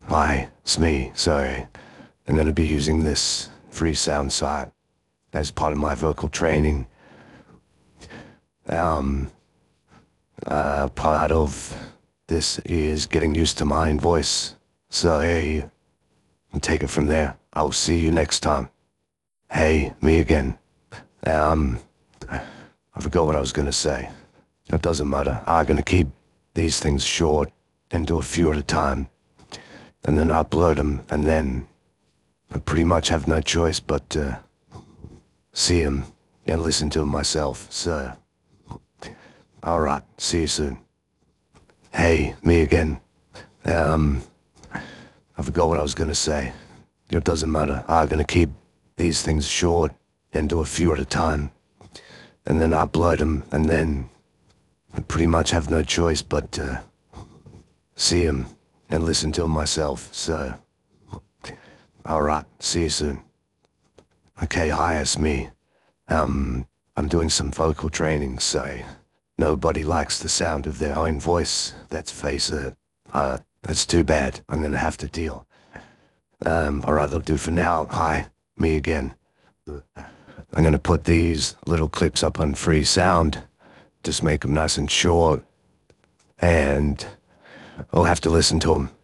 Hi, it's me, sorry. I'm gonna be using this free sound site as part of my vocal training. Um, Part of this is getting used to my own voice. So hey, take it from there. I'll see you next time. Hey, me again. Um, I forgot what I was gonna say. It doesn't matter. I'm gonna keep these things short and do a few at a time. And then upload them, and then I pretty much have no choice but to see them and listen to them myself, so. Alright, see you soon. Hey, me again. I forgot what I was gonna say. It doesn't matter. I'm gonna keep these things short and do a few at a time. And then upload them, and then I pretty much have no choice but to see them and listen to them myself, so. Alright, see you soon. Okay, hi, it's me. I'm doing some vocal training, so nobody likes the sound of their own voice. Let's face it. That's too bad. I'm gonna have to deal. Alright, that'll do for now. Hi, me again. I'm gonna put these little clips up on free sound. Just make them nice and short. And I'll have to listen to them.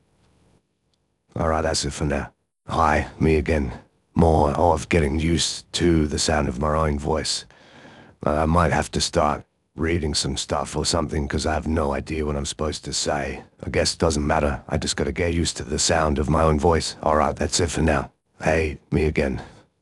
Alright, that's it for now. Hi, me again. More of getting used to the sound of my own voice. I might have to start reading some stuff or something because I have no idea what I'm supposed to say. I guess it doesn't matter. I just gotta get used to the sound of my own voice. Alright, that's it for now. Hey, me again.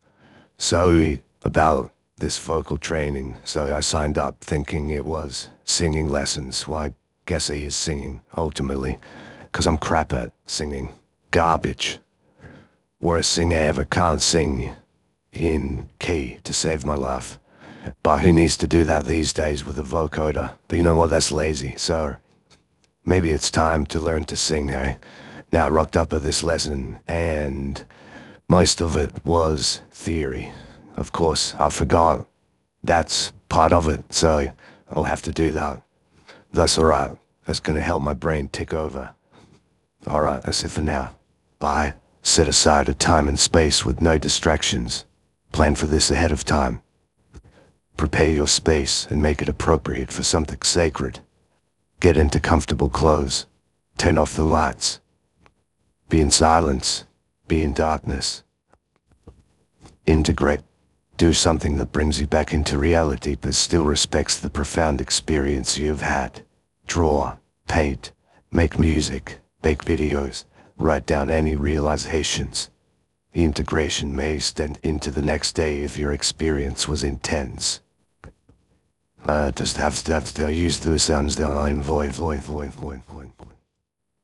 So, about this vocal training. So I signed up thinking it was singing lessons. Well, I guess it is singing, ultimately. Because I'm crap at singing. Garbage. Worst singer ever, can't sing in key to save my life. But who needs to do that these days with a vocoder? But you know what, that's lazy, so maybe it's time to learn to sing, hey? Now I rocked up at this lesson, and most of it was theory. Of course, I forgot that's part of it, so I'll have to do that. That's alright. That's gonna help my brain tick over. Alright, that's it for now. Bye. Set aside a time and space with no distractions. Plan for this ahead of time. Prepare your space and make it appropriate for something sacred. Get into comfortable clothes. Turn off the lights. Be in silence. Be in darkness. Integrate. Do something that brings you back into reality but still respects the profound experience you've had. Draw, paint, make music, make videos, write down any realizations. The integration may extend into the next day if your experience was intense. Just have to use the sounds that I'm void.